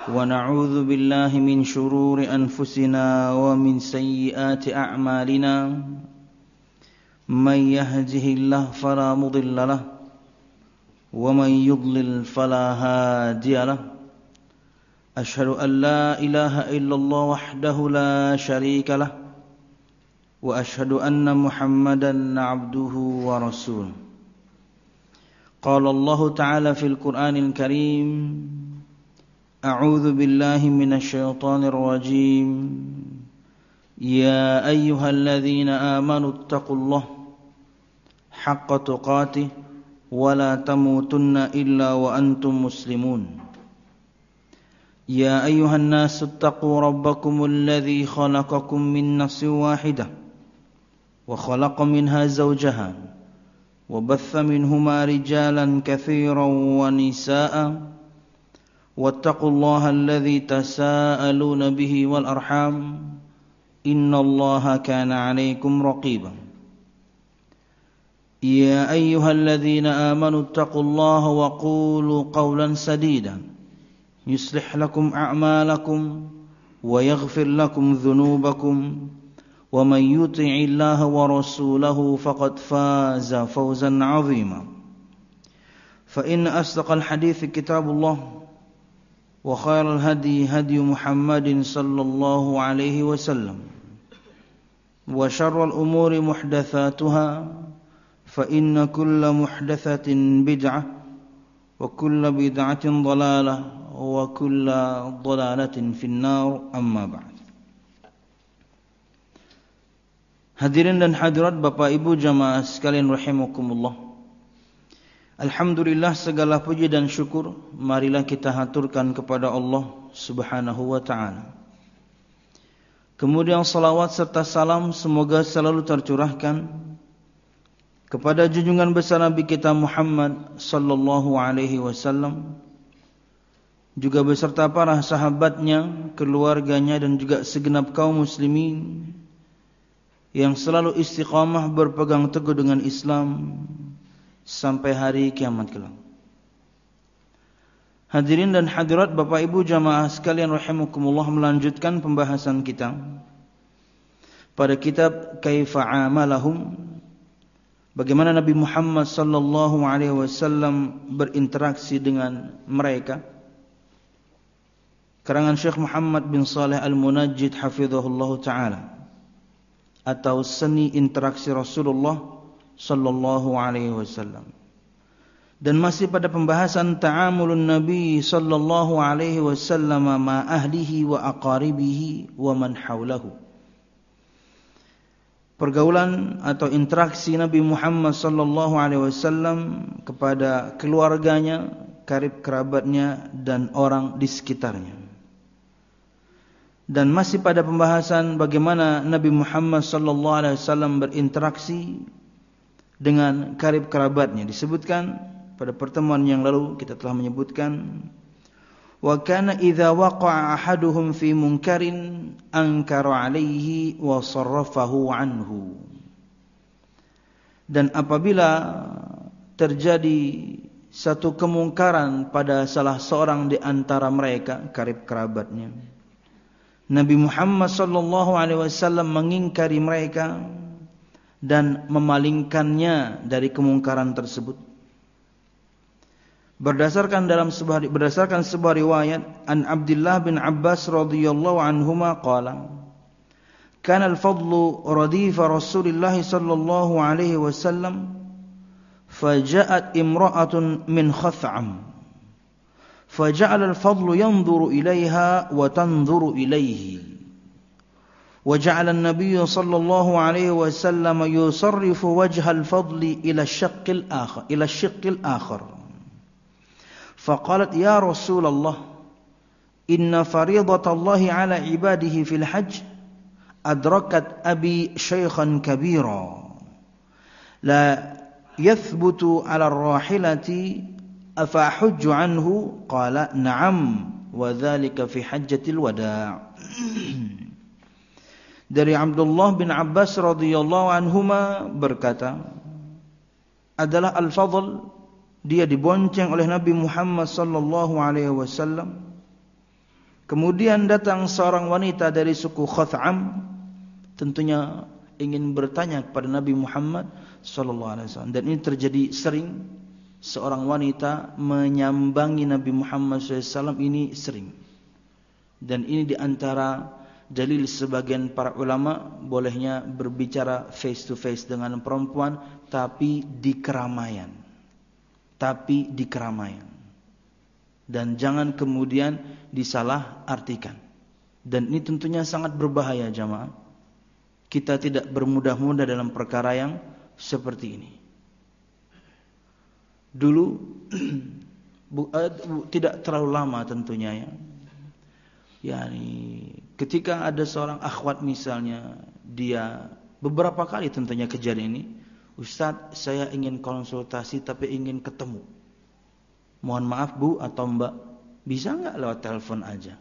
ونعوذ بالله من شرور أنفسنا ومن سيئات أعمالنا من يهده الله فلا مضل له ومن يضلل فلا هادي له أشهد أن لا إله إلا الله وحده لا شريك له وأشهد أن محمدا عبده ورسوله قال الله تعالى في القرآن الكريم أعوذ بالله من الشيطان الرجيم يا أيها الذين آمنوا اتقوا الله حق تقاته ولا تموتن إلا وأنتم مسلمون يا أيها الناس اتقوا ربكم الذي خلقكم من نفس واحدة وخلق منها زوجها وبث منهما رجالا كثيرا ونساء واتقوا الله الذي تساءلون به والأرحام إن الله كان عليكم رقيبا يا أيها الذين آمنوا اتقوا الله وقولوا قولا سديدا يصلح لكم أعمالكم ويغفر لكم ذنوبكم ومن يطع الله ورسوله فقد فاز فوزا عظيما فإن أصدق الحديث كتاب الله وخير الهدي هدي محمد صلى الله عليه وسلم وشر الأمور محدثاتها فإن كل محدثة بدعة وكل بدعة ضلالة وكل ضلالة في النار أما بعد. Hadirin dan hadirat Bapak Ibu jamaah sekalian rahimakumullah. Alhamdulillah, segala puji dan syukur marilah kita haturkan kepada Allah Subhanahu wa taala. Kemudian salawat serta salam semoga selalu tercurahkan kepada junjungan besar Nabi kita Muhammad sallallahu alaihi wasallam, juga beserta para sahabatnya, keluarganya dan juga segenap kaum muslimin yang selalu istiqamah berpegang teguh dengan Islam sampai hari kiamat kelak. Hadirin dan hadirat Bapak Ibu jamaah sekalian rahimakumullah, melanjutkan pembahasan kita pada kitab Kaifa Amalahum, bagaimana Nabi Muhammad sallallahu alaihi wasallam berinteraksi dengan mereka, karangan Syekh Muhammad bin Saleh Al-Munajjid hafizahullah taala, atau seni interaksi Rasulullah sallallahu alaihi wasallam. Dan masih pada pembahasan ta'amulun Nabi sallallahu alaihi wasallam ma ahlihi wa aqaribihi wa man haulahu. Pergaulan atau interaksi Nabi Muhammad sallallahu alaihi wasallam kepada keluarganya, karib kerabatnya dan orang di sekitarnya. Dan masih pada pembahasan bagaimana Nabi Muhammad sallallahu alaihi wasallam berinteraksi dengan karib kerabatnya. Disebutkan pada pertemuan yang lalu kita telah menyebutkan, wa kana idza waqa'a ahaduhum fi munkarin ankara alaihi wa sarrafahu anhu. Dan apabila terjadi satu kemungkaran pada salah seorang di antara mereka, karib kerabatnya, Nabi Muhammad sallallahu alaihi wasallam mengingkari mereka dan memalingkannya dari kemungkaran tersebut. Berdasarkan sebuah riwayat an Abdullah bin Abbas radhiyallahu anhuma qala kana al-fadlu radifa Rasulillah sallallahu alaihi wasallam faja'at imra'atun min Khath'am فجعل الفضل ينظر إليها وتنظر إليه وجعل النبي صلى الله عليه وسلم يصرف وجه الفضل إلى الشق الآخر فقالت يا رسول الله إن فريضة الله على عباده في الحج أدركت أبي شيخا كبيرا لا يثبت على الراحلة أفأحج عنه قال نعم وذلك في حجة الوداع. Dari Abdullah bin Abbas radhiyallahu anhuma berkata, adalah Al-Fadl, dia dibonceng oleh Nabi Muhammad sallallahu alaihi wasallam Kemudian datang seorang wanita dari suku Khath'am, tentunya ingin bertanya kepada Nabi Muhammad SAW. Dan ini terjadi sering, seorang wanita menyambangi Nabi Muhammad SAW ini sering. Dan ini diantara dalil sebagian para ulama bolehnya berbicara face to face dengan perempuan, tapi di keramaian. Dan jangan kemudian disalah artikan. Dan ini tentunya sangat berbahaya jamaah. Kita tidak bermudah-mudah dalam perkara yang seperti ini. Dulu tidak terlalu lama tentunya ya. Yani ketika ada seorang akhwat misalnya, dia beberapa kali tentunya kejadian ini, Ustadz saya ingin konsultasi tapi ingin ketemu. Mohon maaf Bu atau Mbak, bisa enggak lewat telepon aja?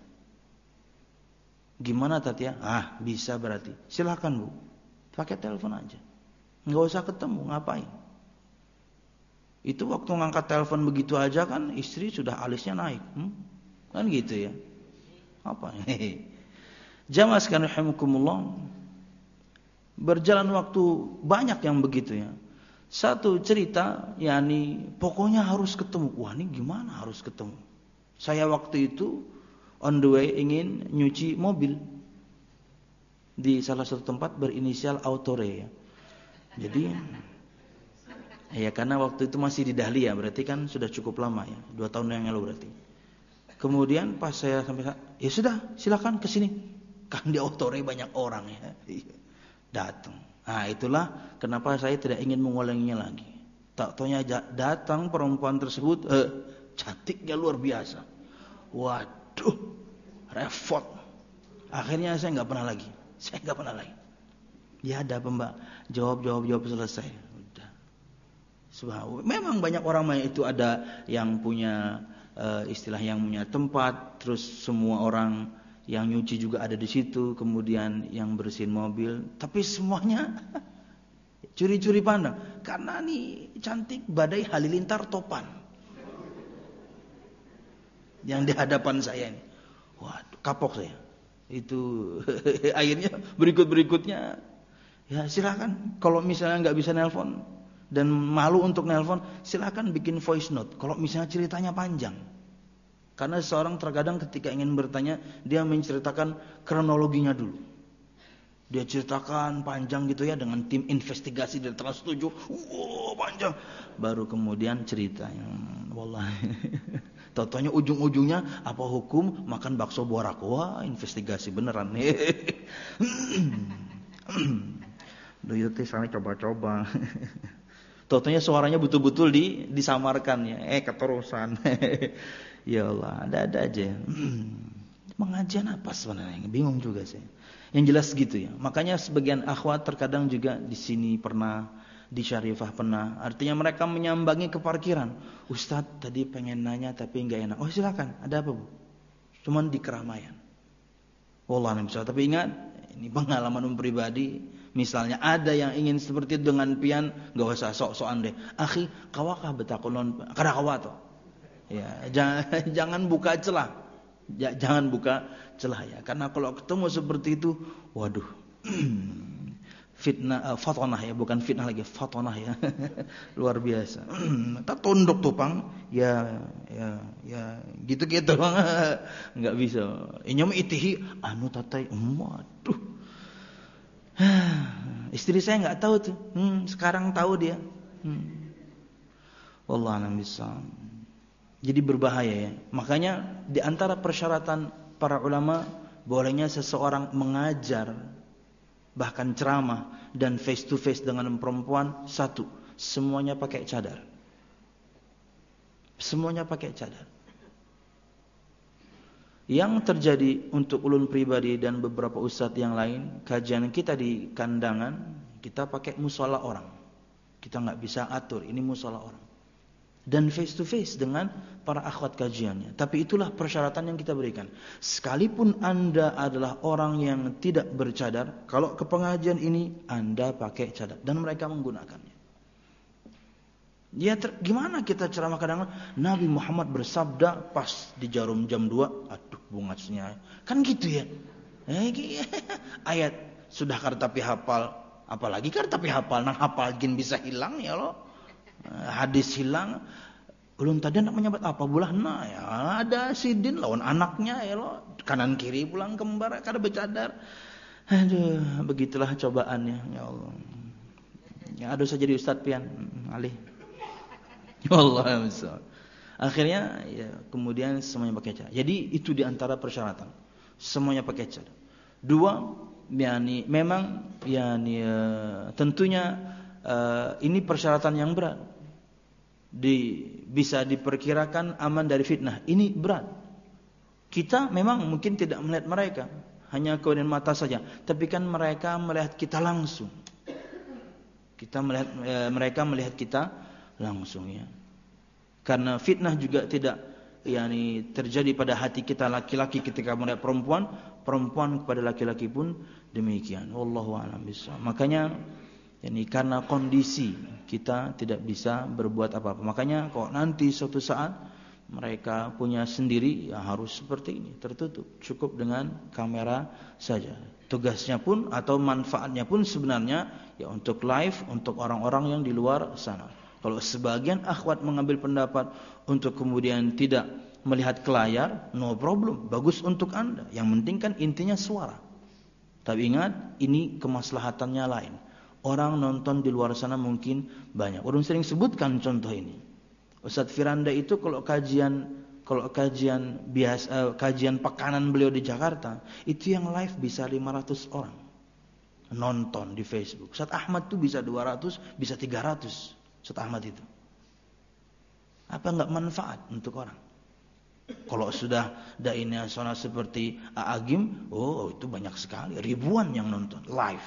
Gimana Tatia? Bisa berarti. Silakan Bu, pakai telepon aja. Enggak usah ketemu, ngapain? Itu waktu ngangkat telepon begitu aja kan istri sudah alisnya naik. Kan gitu ya. Apa? Jamaah sekalian rahimakumullah. Berjalan waktu banyak yang begitu ya. Satu cerita, yakni pokoknya harus ketemu. Wah ini gimana harus ketemu? Saya waktu itu on the way ingin nyuci mobil di salah satu tempat berinisial Autore ya. Jadi ya karena waktu itu masih di Dahlia, berarti kan sudah cukup lama ya, 2 tahun yang lalu berarti. Kemudian pas saya sampai, ya sudah silakan ke sini. Kan di Autore banyak orang ya. Datang. Nah itulah kenapa saya tidak ingin mengulanginya lagi. Tak taunya datang perempuan tersebut, cantiknya luar biasa. Waduh, repot. Akhirnya saya nggak pernah lagi. Ya ada apa Mbak? Jawab selesai. Udah. Subhanallah. Memang banyak orang itu ada yang punya istilah yang punya tempat, terus semua orang yang nyuci juga ada di situ, kemudian yang bersihin mobil, tapi semuanya curi-curi pandang. Karena nih cantik badai halilintar topan. Yang di hadapan saya ini. Waduh, kapok saya. Itu akhirnya berikutnya ya silakan kalau misalnya nggak bisa nelpon dan malu untuk nelpon, silakan bikin voice note. Kalau misalnya ceritanya panjang. Karena seseorang terkadang ketika ingin bertanya, dia menceritakan kronologinya dulu. Dia ceritakan panjang gitu ya dengan tim investigasi dari Trans 7. Panjang. Baru kemudian ceritanya. Wallahi. Totonya ujung-ujungnya apa hukum makan bakso borak. Wah, investigasi beneran nih. Dulu teh sana coba-coba. Totonya suaranya betul-betul disamarkan ya. Keterusan. Ya Allah, ada aja. Pengajian apa sebenarnya? Bingung juga saya. Yang jelas gitu ya. Makanya sebagian akhwat terkadang juga di sini pernah, di Syarifah pernah. Artinya mereka menyambangi ke parkiran. Ustadz tadi pengen nanya tapi nggak enak. Oh silakan. Ada apa Bu? Cuman di keramaian. Wallah bisa. Tapi ingat, ini pengalaman pribadi. Misalnya ada yang ingin seperti itu dengan pian, nggak usah sok-sokan deh. Akhi, kawakah betakulon? Kada kawat. Ya, jangan buka celah. Jangan buka celah ya. Karena kalau ketemu seperti itu, waduh. Fitnah, fatonah ya, bukan fitnah lagi, fatonah ya. Luar biasa. Tak tunduk tupang, ya gitu-gitu. Enggak bisa. Inyam itihi anu tatai, waduh. Istri saya enggak tahu tuh. Sekarang tahu dia. Wallahu a'lam bishawab. Jadi berbahaya ya. Makanya di antara persyaratan para ulama bolehnya seseorang mengajar, bahkan ceramah dan face to face dengan perempuan, satu, semuanya pakai cadar. Semuanya pakai cadar. Yang terjadi untuk ulun pribadi dan beberapa ustadz yang lain, kajian kita di kandangan, kita pakai musola orang. Kita nggak bisa atur, ini musola orang. Dan face to face dengan para akhwat kajiannya. Tapi itulah persyaratan yang kita berikan. Sekalipun Anda adalah orang yang tidak bercadar, kalau ke pengajian ini Anda pakai cadar dan mereka menggunakannya. Ya gimana kita ceramah kadang-kadang Nabi Muhammad bersabda pas di Jarum jam 2, aduh bungasnya. Kan gitu ya. Ayat sudah kar tapi hafal, apalagi kar tapi hafal, nang hafal gin bisa hilang ya lo. Hadis hilang. Ulun tadi nak menyebut apa bulah nah ya ada sidin lawan anaknya ya lo, kanan kiri pulang kembar kada bercadar. Aduh, begitulah cobaannya ya Allah. Ya ada usah jadi ustaz pian alih. Ya Allah. Akhirnya ya kemudian semuanya pakai cadar. Jadi itu di antara persyaratan. Semuanya pakai cadar. Dua, yakni memang yakni tentunya ini persyaratan yang berat. Bisa diperkirakan aman dari fitnah. Ini berat. Kita memang mungkin tidak melihat mereka, hanya kemudian mata saja. Tapi kan mereka melihat kita langsung. Mereka melihat kita langsung ya. Karena fitnah juga tidak yakni terjadi pada hati kita laki-laki ketika melihat perempuan, perempuan kepada laki-laki pun demikian. Wallahu a'lam bishawab. Makanya ini karena kondisi kita tidak bisa berbuat apa-apa. Makanya kalau nanti suatu saat mereka punya sendiri ya harus seperti ini, tertutup, cukup dengan kamera saja. Tugasnya pun atau manfaatnya pun sebenarnya ya untuk live untuk orang-orang yang di luar sana. Kalau sebagian akhwat mengambil pendapat untuk kemudian tidak melihat ke layar, no problem, bagus untuk Anda. Yang penting kan intinya suara. Tapi ingat, ini kemaslahatannya lain. Orang nonton di luar sana mungkin banyak. Orang sering sebutkan contoh ini. Ustaz Firanda itu kalau kajian biasa, kajian pekanan beliau di Jakarta, itu yang live bisa 500 orang nonton di Facebook. Ustaz Ahmad tuh bisa 200, bisa 300. Ustaz Ahmad itu. Apa enggak manfaat untuk orang? Kalau sudah dai nasional seperti Agim, oh itu banyak sekali, ribuan yang nonton live.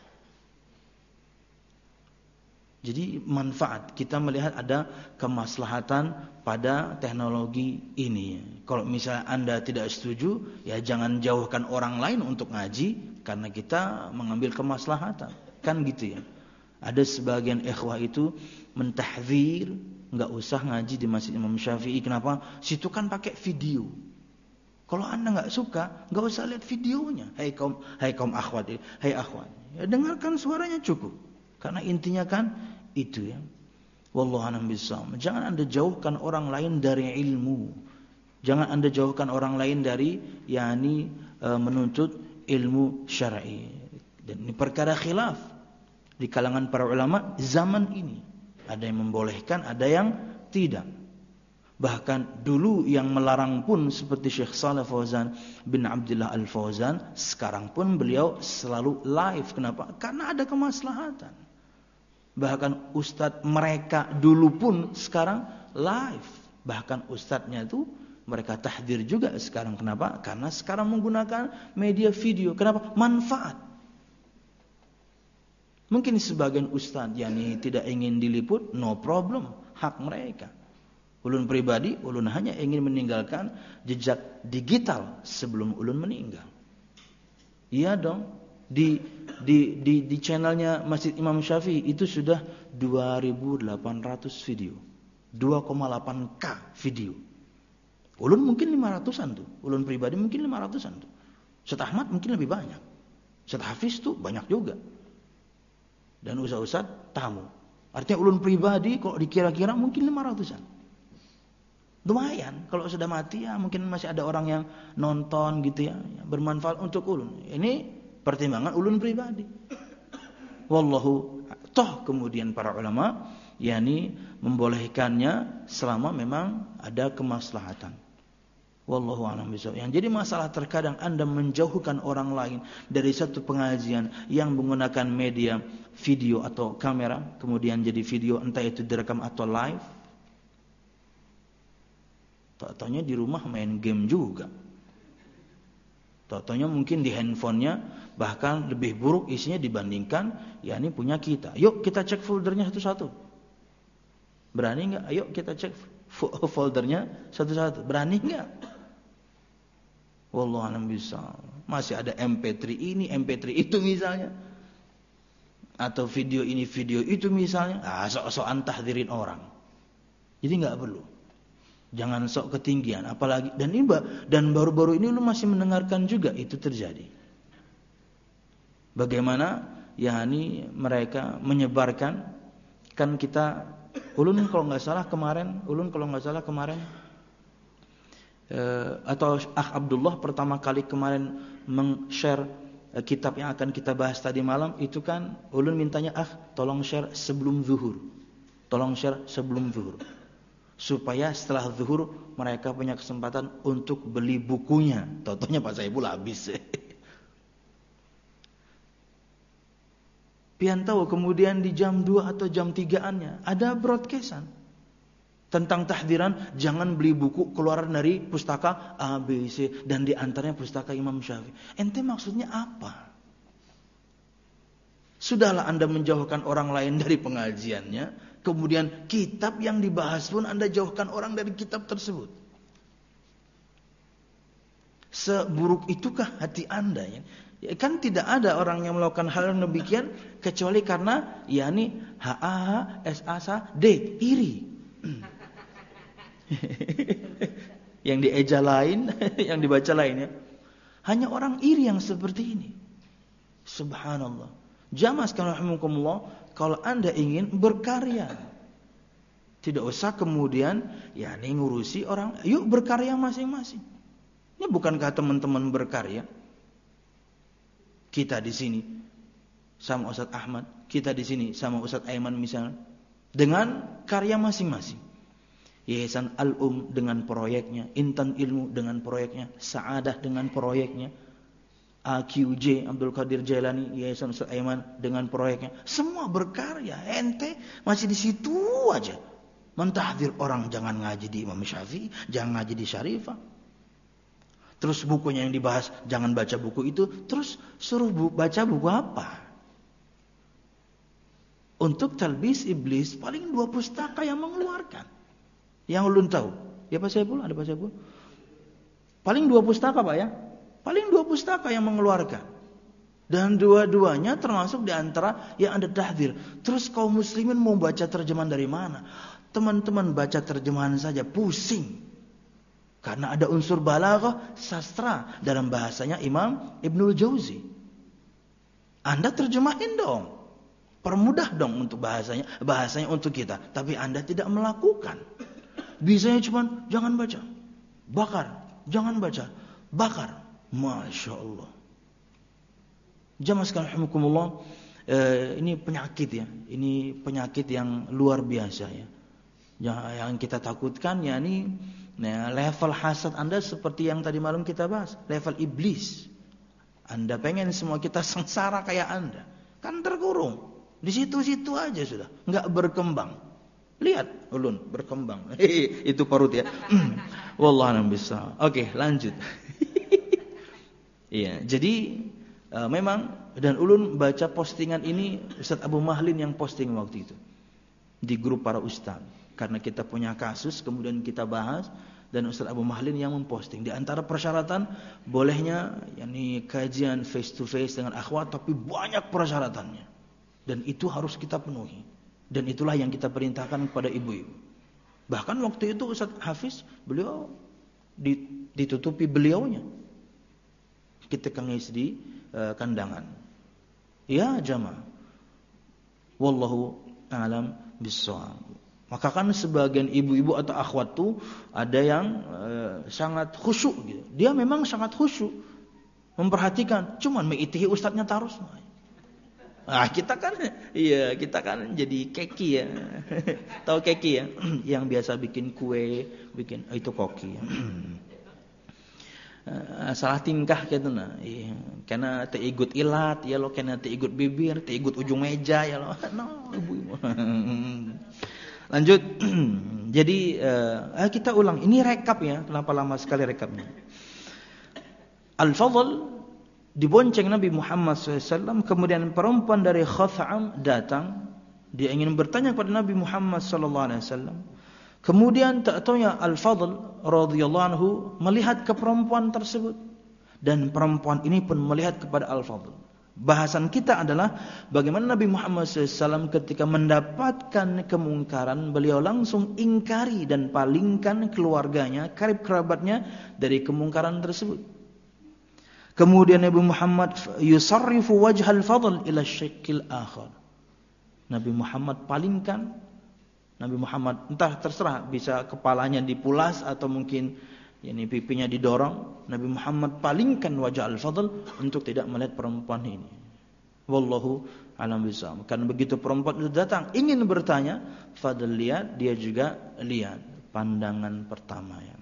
Jadi manfaat, kita melihat ada kemaslahatan pada teknologi ini. Kalau misalnya Anda tidak setuju, ya jangan jauhkan orang lain untuk ngaji karena kita mengambil kemaslahatan. Kan gitu ya. Ada sebagian ikhwah itu mentahdzir, enggak usah ngaji di Masjid Imam Syafi'i. Kenapa? Situ kan pakai video. Kalau Anda enggak suka, enggak usah lihat videonya. Hai kaum akhwat, hai akhwat. Ya dengarkan suaranya cukup. Karena intinya kan itu ya. Wallahu a'lam bishawab. Jangan Anda jauhkan orang lain dari ilmu. Jangan Anda jauhkan orang lain dari yakni menuntut ilmu syar'i. Dan ini perkara khilaf di kalangan para ulama zaman ini. Ada yang membolehkan, ada yang tidak. Bahkan dulu yang melarang pun seperti Syekh Shalih Fauzan bin Abdullah Al-Fauzan, sekarang pun beliau selalu live. Kenapa? Karena ada kemaslahatan. Bahkan ustadz mereka dulu pun sekarang live. Bahkan ustadznya itu mereka tahdir juga sekarang. Kenapa? Karena sekarang menggunakan media video. Kenapa? Manfaat. Mungkin sebagian ustaz yakni tidak ingin diliput, no problem, hak mereka. Ulun pribadi, ulun hanya ingin meninggalkan jejak digital sebelum ulun meninggal. Iya dong, di channelnya Masjid Imam Syafi'i itu sudah 2.800 video, 2,8K video. Ulun mungkin 500-an tuh, ulun pribadi mungkin 500-an tuh. Ustaz Ahmad mungkin lebih banyak. Ustaz Hafiz tuh banyak juga. Dan ustaz-ustaz tamu. Artinya ulun pribadi kalau dikira-kira mungkin 500-an. Lumayan. Kalau sudah mati ya mungkin masih ada orang yang nonton gitu ya. Bermanfaat untuk ulun. Ini pertimbangan ulun pribadi. Wallahu toh kemudian para ulama yakni membolehkannya selama memang ada kemaslahatan. Wallahu a'lam bishawab. Yang jadi masalah terkadang Anda menjauhkan orang lain dari satu pengajian yang menggunakan media video atau kamera, kemudian jadi video entah itu direkam atau live. Tak-taunya di rumah main game juga. Tak-taunya mungkin di handphonenya bahkan lebih buruk isinya dibandingkan yakni punya kita. Yuk kita cek foldernya satu-satu. Berani enggak? Ayo kita cek foldernya satu-satu. Berani enggak? Wallahu a'lam bishawab. Masih ada MP3 ini, MP3 itu misalnya. Atau video ini, video itu misalnya. Sok-sokan tahdirin orang. Jadi enggak perlu. Jangan sok ketinggian, apalagi dan baru-baru ini ulun masih mendengarkan juga itu terjadi. Bagaimana yakni mereka menyebarkan, kan kita ulun kalau nggak salah kemarin atau Abdullah pertama kali kemarin meng-share kitab yang akan kita bahas tadi malam itu kan ulun mintanya tolong share sebelum zuhur. Tolong share sebelum zuhur. Supaya setelah zuhur mereka punya kesempatan untuk beli bukunya. Contohnya Pak Saiful habis. Pian tahu kemudian di jam 2 atau jam 3-annya ada broadcastan tentang tahdiran jangan beli buku keluaran dari pustaka A, B, C dan di antaranya pustaka Imam Syafi'i. Ente maksudnya apa? Sudahlah Anda menjauhkan orang lain dari pengajiannya. Kemudian kitab yang dibahas pun Anda jauhkan orang dari kitab tersebut. Seburuk itukah hati Anda ya? Kan tidak ada orang yang melakukan hal yang demikian kecuali karena yakni HAH, SASA, D, iri. Yang dieja lain, yang dibaca lainnya. Hanya orang iri yang seperti ini. Subhanallah. Jamaah sekalian rahimakumullah, kalau Anda ingin berkarya, tidak usah kemudian yakni ngurusi orang, yuk berkarya masing-masing. Ini bukankah teman-teman berkarya? Kita di sini sama Ustaz Ahmad, kita di sini sama Ustaz Aiman misalnya, dengan karya masing-masing. Yayasan Al-Um dengan proyeknya, Intan Ilmu dengan proyeknya, Sa'adah dengan proyeknya, AQJ Abdul Qadir Jailani, Yayasan Ustaz Aiman dengan proyeknya. Semua berkarya. Ente masih di situ aja. Mentahdir orang jangan ngaji di Imam Syafi'i, jangan ngaji di Syarifah. Terus bukunya yang dibahas jangan baca buku itu, terus suruh baca buku apa? Untuk talbis iblis paling 2 pustaka yang mengeluarkan. Yang ulun tahu. Ya Pak Saiful, ada Pak Saiful? Paling 2 pustaka Pak ya. Paling 2 pustaka yang mengeluarkan. Dan dua-duanya termasuk di antara yang ada tahdzir. Terus kaum muslimin mau baca terjemahan dari mana? Teman-teman baca terjemahan saja pusing. Karena ada unsur balaghah, sastra dalam bahasanya Imam Ibnul Jauzi. Anda terjemahin dong. Permudah dong untuk bahasanya untuk kita. Tapi Anda tidak melakukan. Bisanya cuma jangan baca. Bakar. Jangan baca. Bakar. Masya Allah. Jamaah sekalian rahimakumullah, ini penyakit ya. Ini penyakit yang luar biasa ya. Yang kita takutkan ya ini level hasad Anda seperti yang tadi malam kita bahas, level iblis. Anda pengen semua kita sengsara kayak Anda, kan terkurung di situ-situ aja sudah, nggak berkembang. Lihat ulun berkembang. Itu parut ya. Wallahu a'lam bishawab. Oke, lanjut. Iya, jadi memang dan ulun baca postingan ini Ustaz Abu Mahlin yang posting waktu itu di grup para ustaz. Karena kita punya kasus kemudian kita bahas dan Ustaz Abu Mahlin yang memposting. Di antara persyaratan bolehnya yakni kajian face to face dengan akhwat tapi banyak persyaratannya. Dan itu harus kita penuhi. Dan itulah yang kita perintahkan kepada ibu-ibu. Bahkan waktu itu Ustaz Hafiz beliau ditutupi beliaunya. Kita kengis di kandangan. Ya jamaah. Wallahu a'lam bishawab. Maka kan sebagian ibu-ibu atau akhwat tuh ada yang sangat khusyuk gitu. Dia memang sangat khusyuk memperhatikan, cuman mengitihi ustadznya terus. Nah, kita kan jadi keki ya. Tahu keki ya? Yang biasa bikin kue, itu koki ya. Salah tingkah gitu nah. Iya. Karena teigut ilat ya lo, karena teigut bibir, teigut ujung meja ya lo. No, ibu-ibu. Lanjut. Jadi kita ulang. Ini rekap ya. Kenapa lama sekali rekapnya? Al-Fadl dibonceng Nabi Muhammad SAW. Kemudian perempuan dari Khath'am datang. Dia ingin bertanya kepada Nabi Muhammad SAW. Kemudian tak taunya Al-Fadl radhiyallahu anhu melihat ke perempuan tersebut. Dan perempuan ini pun melihat kepada Al-Fadl. Bahasan kita adalah bagaimana Nabi Muhammad SAW ketika mendapatkan kemungkaran, beliau langsung ingkari dan palingkan keluarganya, karib kerabatnya dari kemungkaran tersebut. Kemudian Nabi Muhammad yusarrifu wajhal fadl ila syiqqil akhar. Nabi Muhammad palingkan, Nabi Muhammad entah terserah, bisa kepalanya dipulas atau mungkin pipinya didorong. Nabi Muhammad palingkan wajah al-fadl untuk tidak melihat perempuan ini. Wallahu a'lam bishawab. Karena begitu perempuan itu datang ingin bertanya, Fadl lihat, dia juga lihat. Pandangan pertama ya.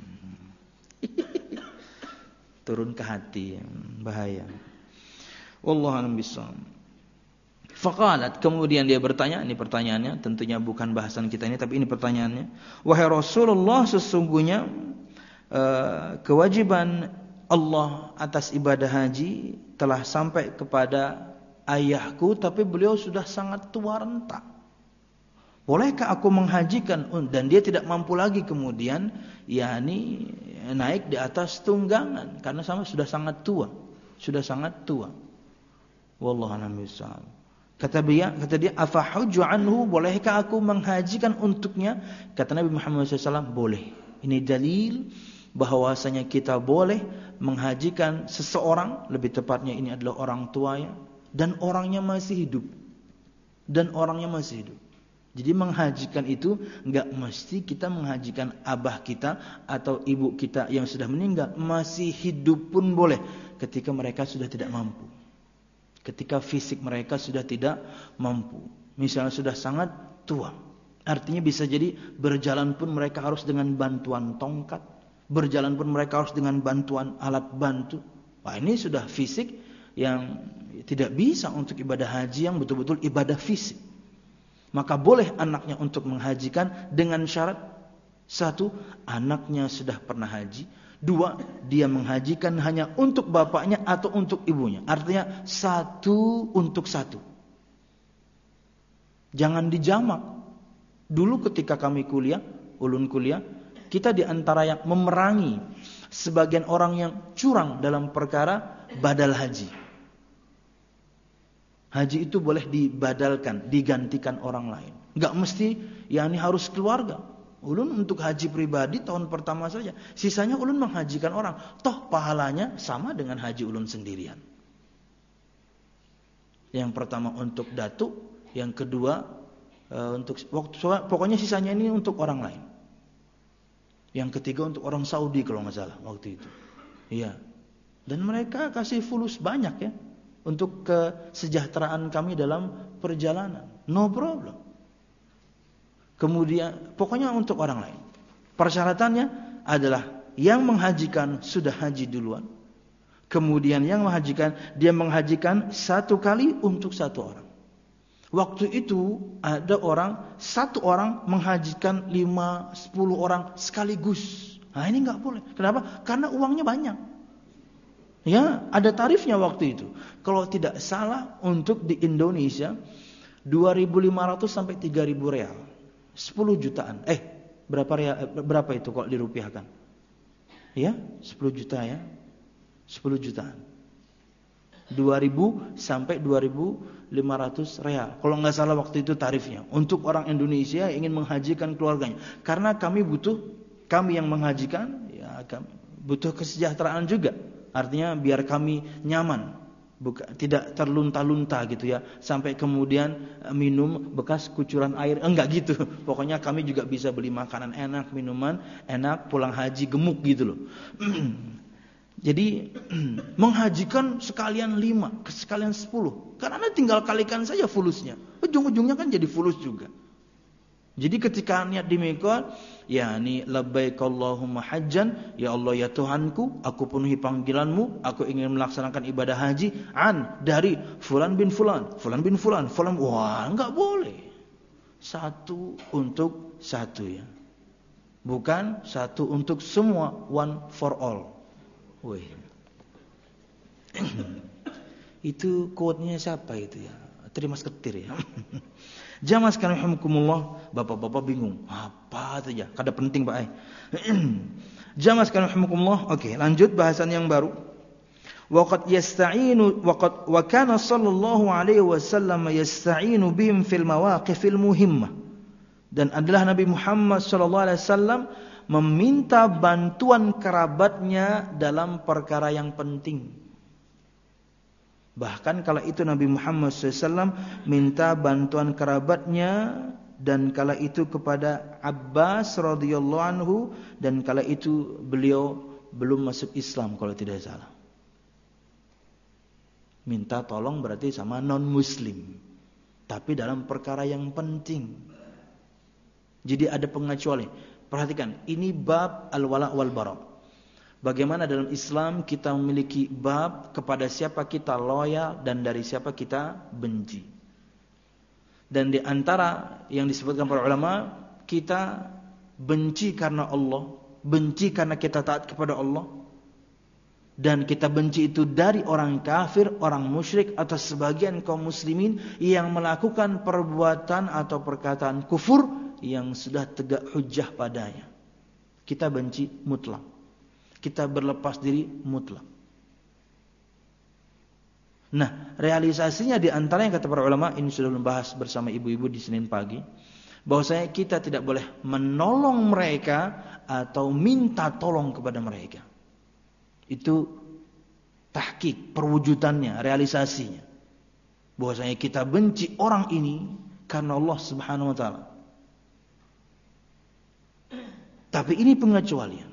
Turun ke hati, bahaya. Wallahu a'lam bishawab. Faqalat, kemudian dia bertanya, ini pertanyaannya, tentunya bukan bahasan kita ini tapi ini pertanyaannya. Wahai Rasulullah, sesungguhnya kewajiban Allah atas ibadah haji telah sampai kepada ayahku, tapi beliau sudah sangat tua renta. Bolehkah aku menghajikan? Dan dia tidak mampu lagi kemudian naik di atas tunggangan karena sudah sangat tua. Wallahu a'lam bishawab. Kata dia, afa hujju anhu, bolehkah aku menghajikan untuknya? Kata Nabi Muhammad SAW, boleh. Ini dalil bahwasanya kita boleh menghajikan seseorang, lebih tepatnya ini adalah orang tuanya dan orangnya masih hidup. Jadi menghajikan itu enggak mesti kita menghajikan abah kita atau ibu kita yang sudah meninggal, masih hidup pun boleh ketika mereka sudah tidak mampu. Ketika fisik mereka sudah tidak mampu. Misalnya sudah sangat tua. Artinya bisa jadi berjalan pun mereka harus dengan bantuan tongkat. Berjalan pun mereka harus dengan bantuan alat bantu. Wah, ini sudah fisik yang tidak bisa untuk ibadah haji yang betul-betul ibadah fisik. Maka boleh anaknya untuk menghajikan dengan syarat: 1, anaknya sudah pernah haji. 2, dia menghajikan hanya untuk bapaknya atau untuk ibunya. Artinya 1 untuk 1. Jangan dijamak. Dulu ketika kami ulun kuliah, kita di antara yang memerangi sebagian orang yang curang dalam perkara badal haji. Haji itu boleh dibadalkan, digantikan orang lain. Enggak mesti harus keluarga. Ulun untuk haji pribadi tahun pertama saja. Sisanya ulun menghajikan orang. Toh pahalanya sama dengan haji ulun sendirian. Yang pertama untuk datuk, yang kedua untuk pokoknya sisanya ini untuk orang lain. Yang ketiga untuk orang Saudi kalau nggak salah waktu itu. Iya. Dan mereka kasih fulus banyak ya untuk kesejahteraan kami dalam perjalanan. No problem. Kemudian pokoknya untuk orang lain. Persyaratannya adalah yang menghajikan sudah haji duluan. Kemudian yang menghajikan, dia menghajikan 1 kali untuk 1 orang. Waktu itu ada satu orang menghajikan 5-10 orang sekaligus. Nah ini enggak boleh. Kenapa? Karena uangnya banyak. Ya, ada tarifnya waktu itu. Kalau tidak salah untuk di Indonesia 2.500 sampai 3.000 real. 10 jutaan. Berapa itu kalau dirupiahkan? Ya, 10 juta ya. 10 jutaan. 2.000 sampai 2.500 real. Kalau nggak salah waktu itu tarifnya. Untuk orang Indonesia yang ingin menghajikan keluarganya. Karena kami yang menghajikan, ya kami butuh kesejahteraan juga. Artinya biar kami nyaman. Tidak terlunta-lunta gitu ya. Sampai kemudian minum bekas kucuran air. Enggak gitu. Pokoknya kami juga bisa beli makanan enak, minuman enak, pulang haji gemuk gitu loh. Jadi menghajikan sekalian 5, sekalian 10. Karena tinggal kalikan saja fulusnya. Ujung-ujungnya kan jadi fulus juga. Jadi ketika niat di miqat, labbaik Allahumma hajjan, ya Allah ya Tuhanku, aku penuhi panggilanmu, aku ingin melaksanakan ibadah haji dari fulan bin fulan. Wah, enggak boleh. 1 untuk 1 ya. Bukan 1 untuk semua, one for all. Wih. Itu quote-nya siapa itu ya? Terima Ketir ya. Jamaah sekalian rahimakumullah, bapak-bapak bingung. Apa saja? Kada penting Pak. Jamaah sekalian rahimakumullah. Oke, lanjut bahasan yang baru. Waqad yasta'inu wa kana sallallahu alaihi wasallam yasta'inu bihim fil mawaqifil muhimmah. Dan adalah Nabi Muhammad sallallahu alaihi wasallam meminta bantuan kerabatnya dalam perkara yang penting. Bahkan kala itu Nabi Muhammad SAW minta bantuan kerabatnya, dan kala itu kepada Abbas radhiyallahu anhu, dan kala itu beliau belum masuk Islam kalau tidak salah. Minta tolong berarti sama non muslim, tapi dalam perkara yang penting. Jadi ada pengecualian. Perhatikan, ini bab al-wala wal bara. Bagaimana dalam Islam kita memiliki bab kepada siapa kita loyal dan dari siapa kita benci. Dan di antara yang disebutkan para ulama, kita benci karena Allah, benci karena kita taat kepada Allah, dan kita benci itu dari orang kafir, orang musyrik atau sebagian kaum muslimin yang melakukan perbuatan atau perkataan kufur yang sudah tegak hujjah padanya. Kita benci mutlak. Kita berlepas diri mutlak. Nah, realisasinya di antara yang kata para ulama, ini sudah membahas bersama ibu-ibu di Senin pagi, bahwasanya kita tidak boleh menolong mereka atau minta tolong kepada mereka. Itu tahqiq, perwujudannya, realisasinya. Bahwasanya kita benci orang ini karena Allah Subhanahu wa taala. Tapi ini pengecualian.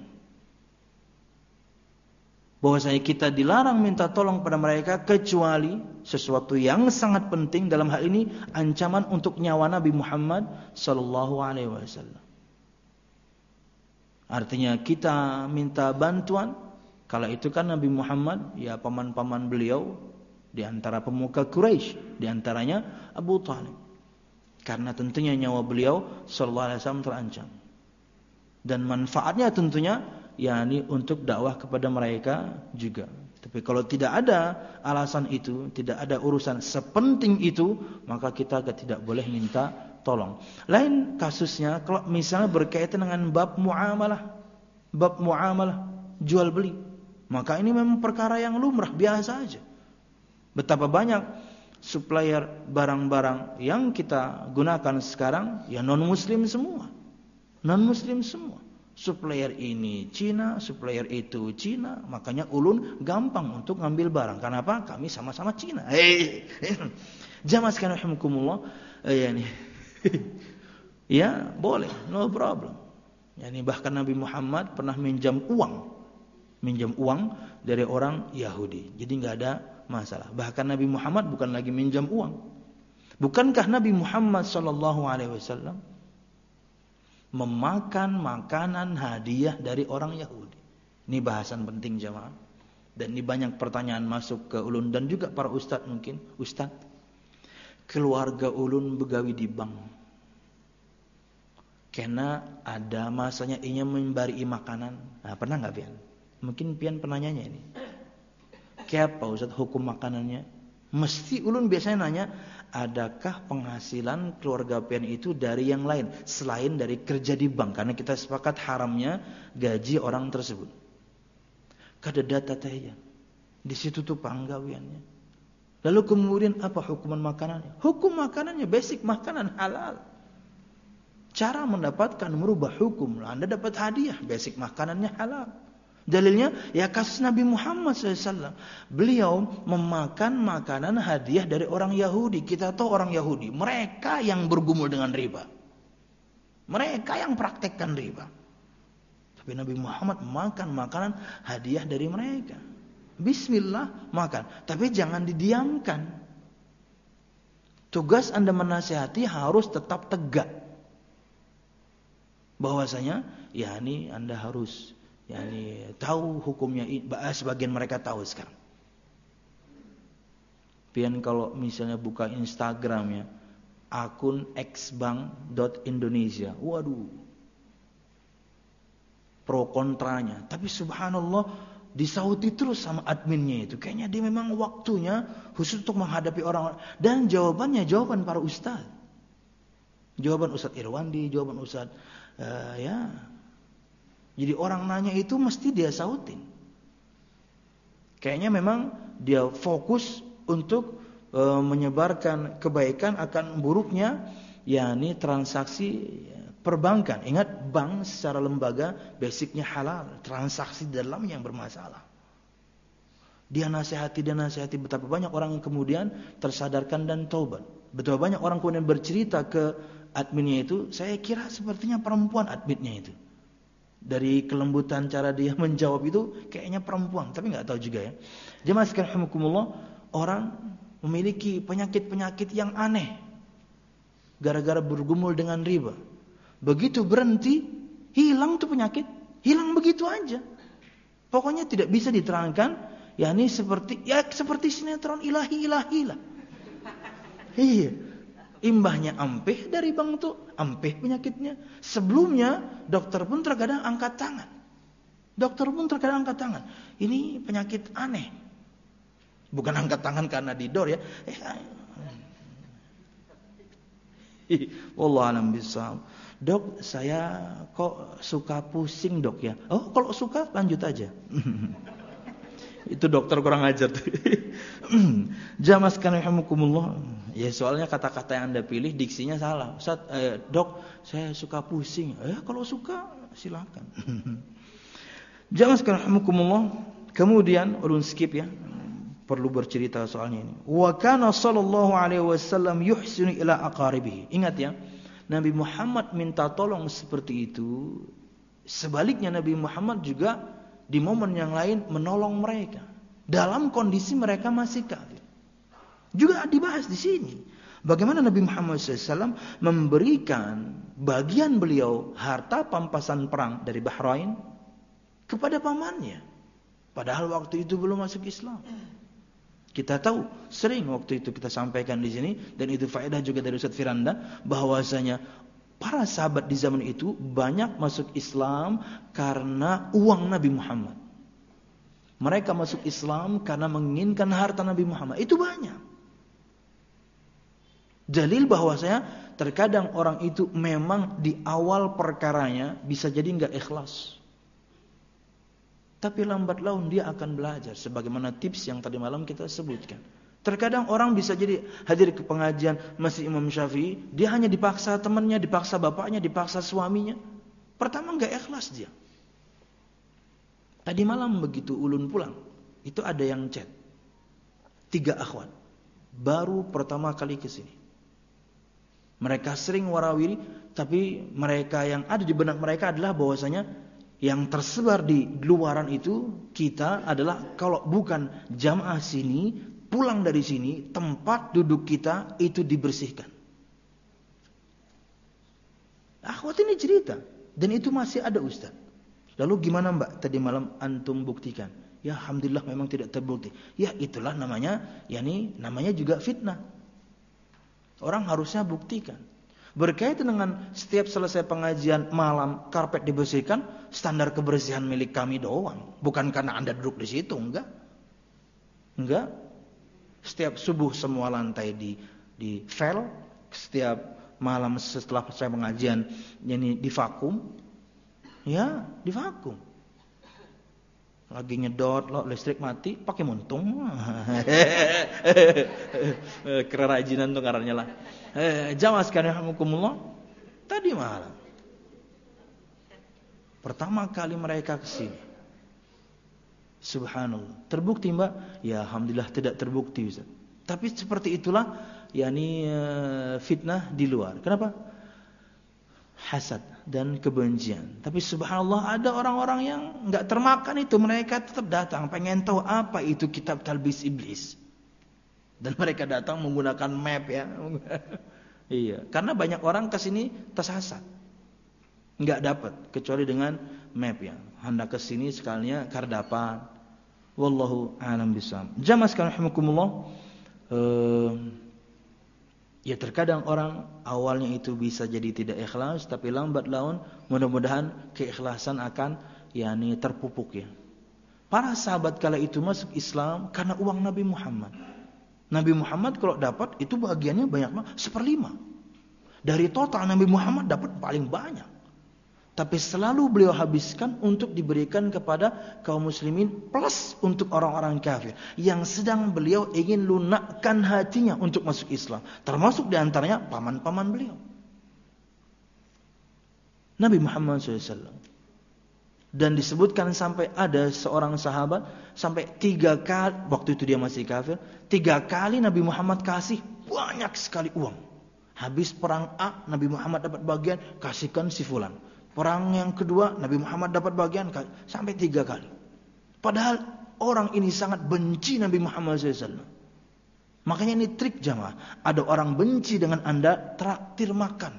Bahwasanya kita dilarang minta tolong pada mereka kecuali sesuatu yang sangat penting, dalam hal ini ancaman untuk nyawa Nabi Muhammad sallallahu alaihi wasallam. Artinya kita minta bantuan, kala itu kan Nabi Muhammad ya paman-paman beliau di antara pemuka Quraisy, di antaranya Abu Thalib. Karena tentunya nyawa beliau sallallahu alaihi wasallam terancam. Dan manfaatnya tentunya yakni untuk dakwah kepada mereka juga. Tapi kalau tidak ada alasan itu, tidak ada urusan sepenting itu, maka kita tidak boleh minta tolong. Lain kasusnya kalau misalnya berkaitan dengan bab muamalah, jual beli, maka ini memang perkara yang lumrah, biasa aja. Betapa banyak supplier barang-barang yang kita gunakan sekarang ya non muslim semua. Supplier ini Cina, supplier itu Cina, makanya ulun gampang untuk ngambil barang. Kenapa? Kami sama-sama Cina. Jamaah sekalian rahimakumullah, ya boleh, no problem. Yani bahkan Nabi Muhammad pernah minjam uang dari orang Yahudi. Jadi enggak ada masalah. Bahkan Nabi Muhammad bukan lagi minjam uang. Bukankah Nabi Muhammad sallallahu alaihi wasallam memakan makanan hadiah dari orang Yahudi? Ini bahasan penting jemaah. Dan ini banyak pertanyaan masuk ke ulun dan juga para ustaz mungkin. Ustaz, keluarga ulun begawi di bank. Karena ada masanya inya memberi makanan. Nah, pernah enggak pian? Mungkin pian penanyanya ini. Kayak apa ustaz hukum makanannya? Mesti ulun biasanya nanya, adakah penghasilan keluarga pian itu dari yang lain selain dari kerja di bank? Karena kita sepakat haramnya gaji orang tersebut. Kada data teh di situ tuh panggawiannya. Lalu kemudian apa hukuman makanannya? Hukum makanannya basic, makanan halal. Cara mendapatkan merubah hukum, Anda dapat hadiah, basic makanannya halal. Dalilnya ya kasus Nabi Muhammad SAW. Beliau memakan makanan hadiah dari orang Yahudi. Kita tahu orang Yahudi, mereka yang bergumul dengan riba, mereka yang praktekkan riba. Tapi Nabi Muhammad makan makanan hadiah dari mereka. Bismillah makan. Tapi jangan didiamkan. Tugas Anda menasihati harus tetap tegak. Bahwasanya ya ini Anda harus tahu hukumnya. Sebagian mereka tahu sekarang. Pian kalau misalnya buka Instagramnya akun xbank.indonesia, waduh, pro kontranya. Tapi subhanallah disauti terus sama adminnya itu. Kayaknya dia memang waktunya khusus untuk menghadapi orang. Dan jawabannya jawaban para ustaz. Jawaban Ustaz Irwandi, jawaban Ustaz Jadi orang nanya itu mesti dia sautin. Kayaknya memang dia fokus untuk menyebarkan kebaikan akan buruknya yakni transaksi perbankan. Ingat, bank secara lembaga basicnya halal, transaksi dalam yang bermasalah. Dia nasihati betapa banyak orang yang kemudian tersadarkan dan taubat. Betapa banyak orang kemudian bercerita ke adminnya itu, saya kira sepertinya perempuan adminnya itu. Dari kelembutan cara dia menjawab itu kayaknya perempuan, tapi enggak tahu juga ya. Jemaah sekalian rahimakumullah, orang memiliki penyakit-penyakit yang aneh gara-gara bergumul dengan riba. Begitu berhenti, hilang tuh penyakit, hilang begitu aja. Pokoknya tidak bisa diterangkan, yakni seperti sinetron ilahi lah. Iya. Imbahnya ampeh dari bank tuh, ampeh penyakitnya. Sebelumnya dokter pun terkadang angkat tangan. Ini penyakit aneh. Bukan angkat tangan karena didor ya. Wallahu a'lam bishawab. Dok, saya kok suka pusing dok ya. Oh, kalau suka lanjut aja. Itu dokter kurang ajar tuh. Jamaah sekalian rahimakumullah. Ya soalnya kata-kata yang Anda pilih diksinya salah. Ustaz, dok, saya suka pusing. Kalau suka silakan. Jamaah sekalian rahimakumullah. Kemudian ulun skip ya. Perlu bercerita soalnya ini. Wa kana sallallahu alaihi wasallam yuhsinu ila aqaribihi. Ingat ya, Nabi Muhammad minta tolong seperti itu. Sebaliknya Nabi Muhammad juga di momen yang lain menolong mereka dalam kondisi mereka masih kafir. Juga dibahas di sini. Bagaimana Nabi Muhammad SAW memberikan bagian beliau harta pampasan perang dari Bahrain kepada pamannya. Padahal waktu itu belum masuk Islam. Kita tahu, sering waktu itu kita sampaikan di sini, dan itu faedah juga dari Ustaz Firanda, bahwasanya para sahabat di zaman itu banyak masuk Islam karena uang Nabi Muhammad. Mereka masuk Islam karena menginginkan harta Nabi Muhammad. Itu banyak. Dalil bahwasanya terkadang orang itu memang di awal perkaranya bisa jadi enggak ikhlas. Tapi lambat laun dia akan belajar. Sebagaimana tips yang tadi malam kita sebutkan. Terkadang orang bisa jadi hadir ke pengajian masih Imam Syafi'i. Dia hanya dipaksa temannya, dipaksa bapaknya, dipaksa suaminya. Pertama enggak ikhlas dia. Tadi malam begitu ulun pulang. Itu ada yang chat. 3 akhwat. Baru pertama kali ke sini. Mereka sering warawiri. Tapi mereka yang ada di benak mereka adalah bahwasanya yang tersebar di luaran itu kita adalah kalau bukan jamaah sini, pulang dari sini, tempat duduk kita itu dibersihkan. Akhwat ini cerita, dan itu masih ada Ustaz. Lalu gimana Mbak tadi malam antum buktikan? Ya alhamdulillah memang tidak terbukti. Ya itulah namanya, namanya juga fitnah. Orang harusnya buktikan. Berkaitan dengan setiap selesai pengajian malam karpet dibersihkan, standar kebersihan milik kami doang. Bukan karena Anda duduk di situ, enggak. Setiap subuh semua lantai di vel, setiap malam setelah selesai pengajian ini divakum. Ya, divakum. Lagi nyedot, listrik mati, pakai muntung. Kerajinan tuh ngarannya lah. Jamaah sekalian rahimakumullah. Tadi malam pertama kali mereka ke sini. Subhanallah. Terbukti Mbak? Ya alhamdulillah tidak terbukti Ustaz. Tapi seperti itulah fitnah di luar. Kenapa? Hasad dan kebencian. Tapi subhanallah ada orang-orang yang enggak termakan itu, mereka tetap datang pengen tahu apa itu kitab talbis iblis. Dan mereka datang menggunakan map ya. Iya, karena banyak orang ke sini tersasar. Enggak dapat kecuali dengan map ya. Hendak ke sini sekalinya kardapan. Wallahu a'lam bishawab. Jamaah sekalian rahimakumullah. Ya terkadang orang awalnya itu bisa jadi tidak ikhlas, tapi lambat laun mudah-mudahan keikhlasan akan terpupuk ya. Para sahabat kala itu masuk Islam karena uang Nabi Muhammad. Nabi Muhammad kalau dapat itu bagiannya banyak banget, 1/5. Dari total Nabi Muhammad dapat paling banyak. Tapi selalu beliau habiskan untuk diberikan kepada kaum muslimin plus untuk orang-orang kafir yang sedang beliau ingin lunakkan hatinya untuk masuk Islam. Termasuk diantaranya paman-paman beliau. Nabi Muhammad SAW. Dan disebutkan sampai ada seorang sahabat sampai 3 kali, waktu itu dia masih kafir, 3 kali Nabi Muhammad kasih banyak sekali uang. Habis perang A, Nabi Muhammad dapat bagian, kasihkan si fulan. Perang yang kedua, Nabi Muhammad dapat bagian, sampai 3 kali. Padahal orang ini sangat benci Nabi Muhammad SAW. Makanya ini trik jamaah. Ada orang benci dengan Anda, traktir makan.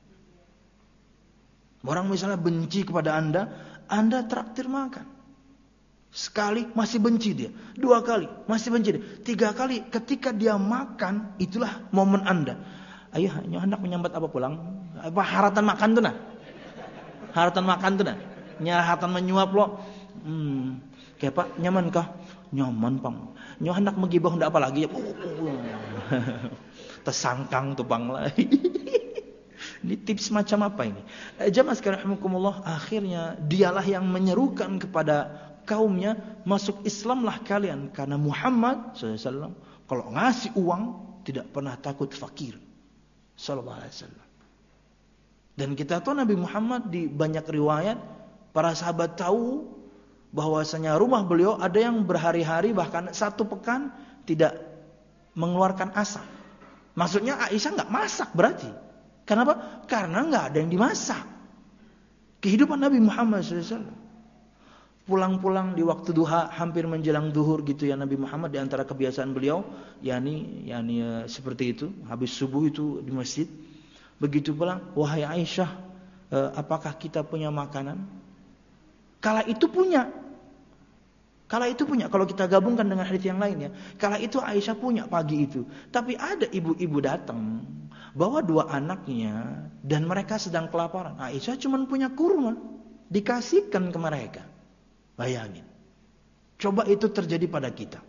Orang misalnya benci kepada Anda traktir makan. Sekali masih benci dia, 2 kali masih benci dia, 3 kali ketika dia makan, itulah momen Anda. Ayah, hendak menyambat apa pulang? Apa haratan makan tu nah? Haratan makan tu nah? Haratan menyuap lo. Kayak Pak, nyaman kah? Nyaman Pang. Nyo hendak megibah hendak apa lagi? Tersangkang tu Pang lah. Ini tips macam apa ini? Jamaah sekalian rahimakumullah, akhirnya dialah yang menyerukan kepada kaumnya, masuk Islamlah kalian, karena Muhammad SAW kalau ngasih uang tidak pernah takut fakir sallallahu alaihi wasallam. Dan kita tahu Nabi Muhammad di banyak riwayat para sahabat tahu bahwasanya rumah beliau ada yang berhari-hari bahkan 1 pekan tidak mengeluarkan asap. Maksudnya Aisyah enggak masak berarti. Kenapa? Karena enggak ada yang dimasak. Kehidupan Nabi Muhammad SAW. Pulang-pulang di waktu duha, hampir menjelang zuhur gitu ya, Nabi Muhammad di antara kebiasaan beliau, yakni seperti itu, habis subuh itu di masjid. Begitu pulang, wahai Aisyah, apakah kita punya makanan? Kala itu punya. Kalau kita gabungkan dengan hadits yang lainnya, kala itu Aisyah punya pagi itu. Tapi ada ibu-ibu datang, bawa 2 anaknya, dan mereka sedang kelaparan. Aisyah cuma punya kurma, dikasihkan ke mereka. Bayangin. Coba itu terjadi pada kita.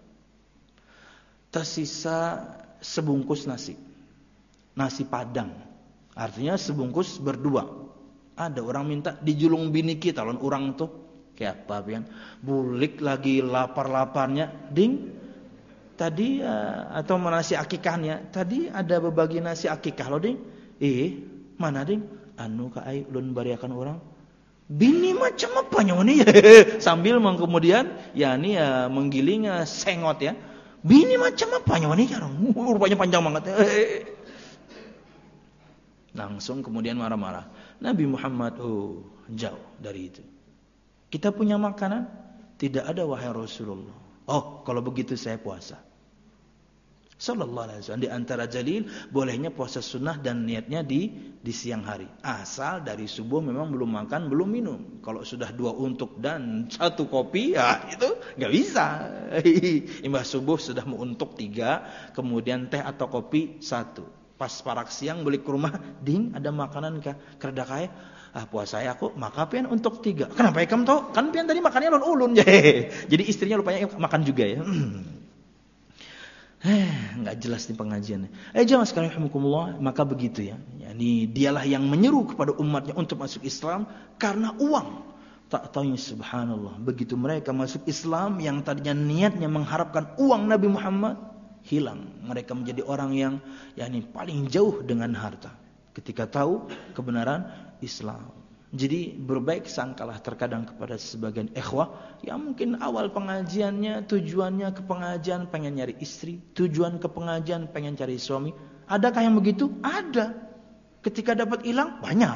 Tersisa sebungkus nasi. Nasi padang. Artinya sebungkus berdua. Ada orang minta dijulung bini kita. Lalu orang tuh kayak apa pian? Bulik lagi lapar-laparnya. Ding. Tadi atau nasi akikahnya. Tadi ada berbagi nasi akikah loh ding. Mana ding? Anu ka ai ulun bariakan orang. Bini macam apa nyoni? Sambil kemudian menggiling sengot ya. Bini macam apa nyoni? Rupanya panjang banget. Langsung kemudian marah-marah. Nabi Muhammad jauh dari itu. Kita punya makanan? Tidak ada wahai Rasulullah. Oh, kalau begitu saya puasa. Sallallahu alaihi wasallam. Di antara dalil bolehnya puasa sunnah dan niatnya di siang hari. Asal dari subuh memang belum makan, belum minum. Kalau sudah 2 untuk dan 1 kopi, ya itu nggak bisa. Imbah subuh sudah mau untuk 3, kemudian teh atau kopi 1. Pas parak siang balik ke rumah, ding ada makanan kah? Kerda kaya? Puasa ya aku, maka pian untuk 3. Kenapa ya kamu tahu? Kan pian tadi makannya ulun. Jadi istrinya lupanya makan juga ya. Enggak jelas di pengajiannya. Jamaah sekalian rahimakumullah, maka begitu ya. Yani dialah yang menyeru kepada umatnya untuk masuk Islam karena uang. Tak tahu subhanallah, begitu mereka masuk Islam yang tadinya niatnya mengharapkan uang Nabi Muhammad, hilang. Mereka menjadi orang yang paling jauh dengan harta ketika tahu kebenaran Islam. Jadi berbaik sangkalah terkadang kepada sebagian ikhwah yang mungkin awal pengajiannya, tujuannya ke pengajian pengen nyari istri, tujuan ke pengajian pengen cari suami. Adakah yang begitu? Ada. Ketika dapat hilang, banyak.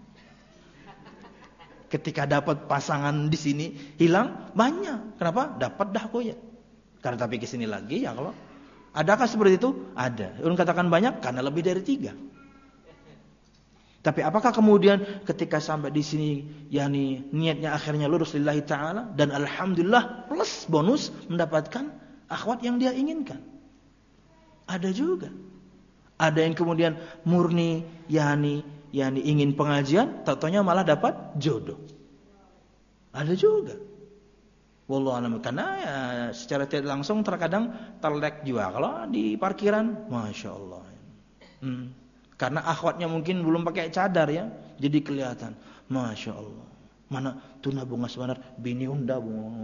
Ketika dapat pasangan di sini hilang, banyak. Kenapa? Dapat dah kok ya. Karena tapi ke sini lagi ya kalau. Adakah seperti itu? Ada. Ulun katakan banyak karena lebih dari 3. Tapi apakah kemudian ketika sampai di sini niatnya akhirnya lurus lillahi ta'ala dan alhamdulillah plus bonus mendapatkan akhwat yang dia inginkan? Ada juga. Ada yang kemudian murni ingin pengajian, tak-taunya malah dapat jodoh. Ada juga. Wallahu a'lam, karena secara tidak langsung terkadang terlek juga kalau di parkiran, masya Allah. Karena akhwatnya mungkin belum pakai cadar ya, jadi kelihatan. Masya Allah. Mana tuna bunga sebenar bini unda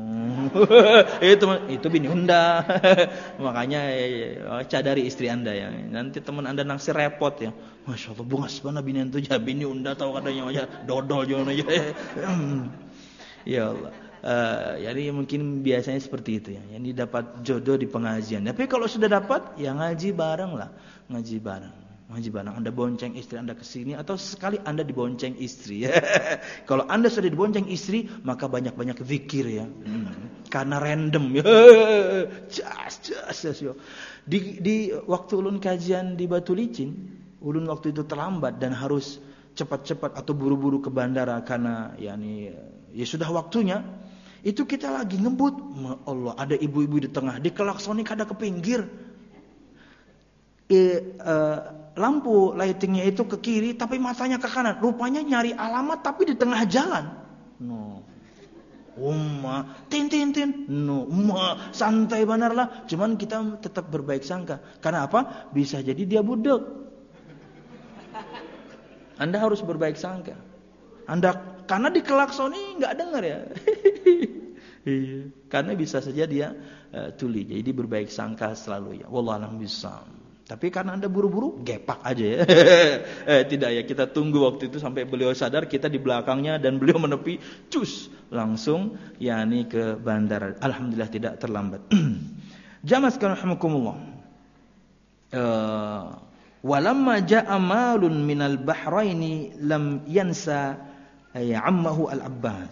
itu bini unda. Makanya cadari istri anda ya. Nanti teman anda naksir repot ya. Masya Allah bunga sebenar bini itu ya bini unda tahu katanya aja dodol jangan aja. Ya Allah. Jadi mungkin biasanya seperti itu ya. Yang didapat jodoh di pengajian. Tapi kalau sudah dapat ya ngaji bareng lah, ngaji bareng. Anda bonceng istri Anda ke sini atau sekali Anda dibonceng istri. Kalau Anda sudah dibonceng istri, maka banyak-banyak zikir ya. Karena random ya. Jas. Di waktu ulun kajian di Batu Licin, ulun waktu itu terlambat dan harus cepat-cepat atau buru-buru ke bandara karena ya sudah waktunya. Itu kita lagi ngebut. Allah, ada ibu-ibu di tengah, dikelaksoni kada ke pinggir. Lampu lightingnya itu ke kiri tapi matanya ke kanan, rupanya nyari alamat tapi di tengah jalan. Tin santai benar lah, cuman kita tetap berbaik sangka. Karena apa? Bisa jadi dia budak. Anda harus berbaik sangka. Karena dikelaksoni nggak dengar ya. Karena bisa saja dia tuli. Jadi berbaik sangka selalu ya. Wallahualam bissawab. Tapi karena Anda buru-buru, gepak aja ya. Tidak ya, kita tunggu waktu itu sampai beliau sadar, kita di belakangnya dan beliau menepi, cus, langsung ke bandara. Alhamdulillah tidak terlambat. Jamaah sekalian rahimakumullah. Walamma ja'a malun minal bahraini lam yansa ammahu al-Abbas.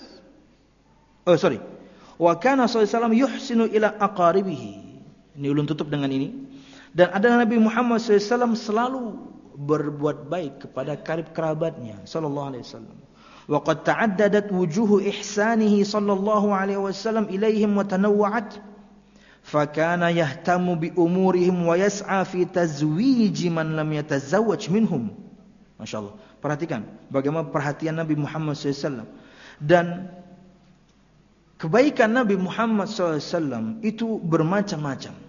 Wa kana sallallahu alaihi wasallam yuhsinu ila aqaribihi. Ini ulun tutup dengan ini. Dan ada Nabi Muhammad SAW selalu berbuat baik kepada karib kerabatnya sallallahu alaihi wasallam. Wa qad ta'addadat wujuhu ihsanihi sallallahu alaihi wasallam ilaihim wa tanawwa'at. Fa kana yahtamu bi umurihim wa yas'a fi tazwij man lam yatazawwaj minhum. Masyaallah. Perhatikan bagaimana perhatian Nabi Muhammad SAW. Dan kebaikan Nabi Muhammad SAW itu bermacam-macam.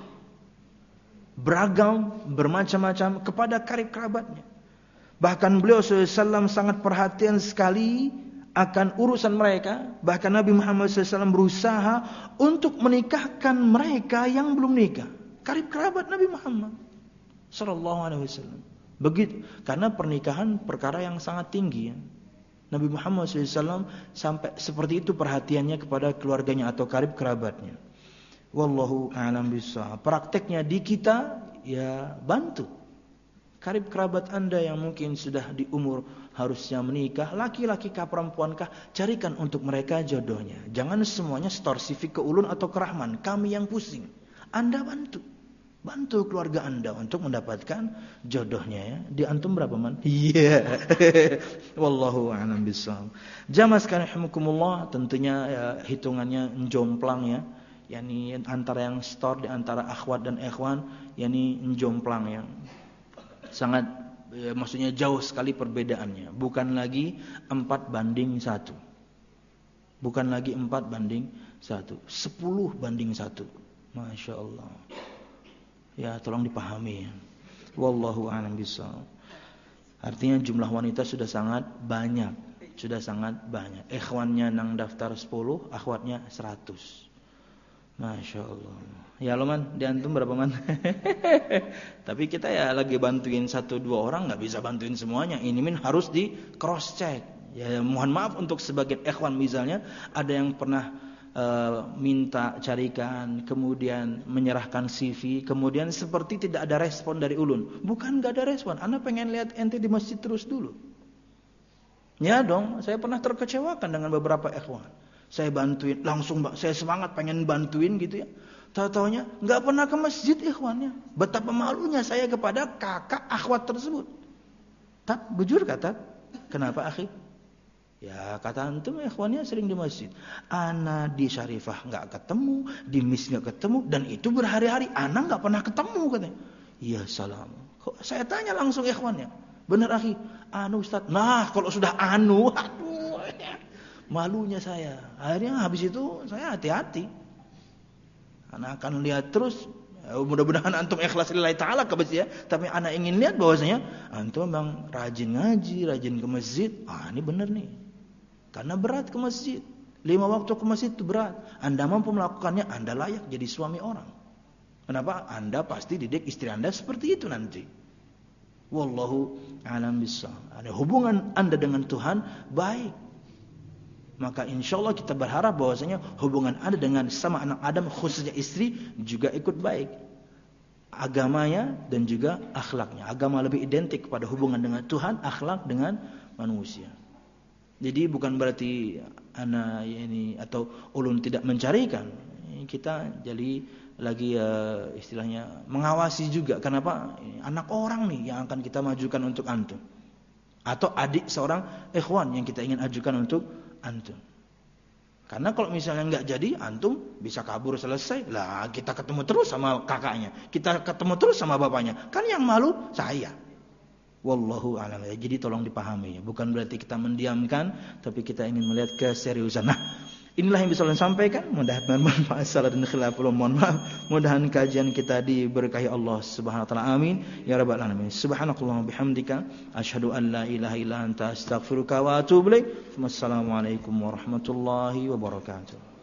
Beragam, bermacam-macam kepada karib kerabatnya. Bahkan beliau SAW sangat perhatian sekali akan urusan mereka. Bahkan Nabi Muhammad SAW berusaha untuk menikahkan mereka yang belum nikah. Karib kerabat Nabi Muhammad SAW. Begitu, karena pernikahan perkara yang sangat tinggi ya. Nabi Muhammad SAW sampai seperti itu perhatiannya kepada keluarganya atau karib kerabatnya. Wallahu a'lam bishawab. Prakteknya di kita ya bantu karib kerabat Anda yang mungkin sudah di umur harusnya menikah, laki-laki kah perempuan kah, carikan untuk mereka jodohnya. Jangan semuanya store CV ke ulun atau ke Rahman, kami yang pusing. Anda bantu keluarga Anda untuk mendapatkan jodohnya ya. Di antum berapa man? Iya. Wallahu a'lam bishawab. Jamaah sekalian rahimakumullah, tentunya ya, hitungannya jomplang ya. Yani antara yang store di antara akhwat dan ikhwan, yani jomplang ya. Sangat ya, maksudnya jauh sekali perbedaannya. Bukan lagi 4:1. Bukan lagi 4:1, 10:1. Masya Allah. Ya tolong dipahami ya. Wallahu a'lam bishawab. Artinya jumlah wanita sudah sangat banyak. Ikhwannya nang daftar 10, akhwatnya 100. Masya Allah. Ya lo man, di antum berapa man? Tapi kita ya lagi bantuin 1-2 orang, nggak bisa bantuin semuanya. Ini harus di cross check. Ya mohon maaf untuk sebagian ikhwan misalnya ada yang pernah minta carikan, kemudian menyerahkan CV, kemudian seperti tidak ada respon dari ulun. Bukan nggak ada respon, Anda pengen lihat ente di masjid terus dulu. Ya dong, saya pernah terkecewakan dengan beberapa ikhwan. Saya bantuin, langsung saya semangat pengen bantuin gitu ya. Tahu-taunya nggak pernah ke masjid ikhwannya. Betapa malunya saya kepada kakak akhwat tersebut. Tak bujur kata, kenapa akhi? Ya kata antum ikhwannya sering di masjid. Ana di Syarifah nggak ketemu, di Mis nggak ketemu, dan itu berhari-hari. Ana nggak pernah ketemu katanya. Iya salam. Kok saya tanya langsung ikhwannya, bener akhi? Anu Ustaz. Nah kalau sudah anu, aduh. Malunya saya. Akhirnya habis itu saya hati-hati. Karena akan lihat terus Mudah-mudahan antum ikhlas lillahi ta'ala ya. Tapi ana ingin lihat bahwasanya antum memang rajin ngaji, rajin ke masjid. Ini benar nih. Karena berat ke masjid. 5 waktu ke masjid itu berat. Anda mampu melakukannya, Anda layak jadi suami orang. Kenapa? Anda pasti didik istri Anda seperti itu nanti. Wallahu a'lam bishawab. Ada hubungan Anda dengan Tuhan baik. Maka insyaallah kita berharap bahwasanya hubungan Anda dengan sama anak Adam, khususnya istri, juga ikut baik. Agamanya dan juga akhlaknya. Agama lebih identik pada hubungan dengan Tuhan, akhlak dengan manusia. Jadi bukan berarti ana ini atau ulun tidak mencarikan. Kita jadi lagi istilahnya mengawasi juga. Kenapa? Anak orang nih yang akan kita majukan untuk antum. Atau adik seorang ikhwan yang kita ingin ajukan untuk antum. Karena kalau misalnya enggak jadi, antum bisa kabur selesai. Lah kita ketemu terus sama kakaknya. Kita ketemu terus sama bapaknya. Kan yang malu saya. Wallahu a'lam. Jadi tolong dipahami. Bukan berarti kita mendiamkan, tapi kita ingin melihat keseriusan. Nah, inilah yang bisa saya sampaikan. Mudah-mudahan bermanfaat. Salah dan khilaf, mohon maaf. Mudah-mudahan kajian kita diberkahi Allah Subhanahu wa taala. Amin ya rabbal alamin. Subhanakallahumma bihamdika asyhadu an la ilaha illa anta astaghfiruka wa atubu ilaik. Wassalamualaikum warahmatullahi wabarakatuh.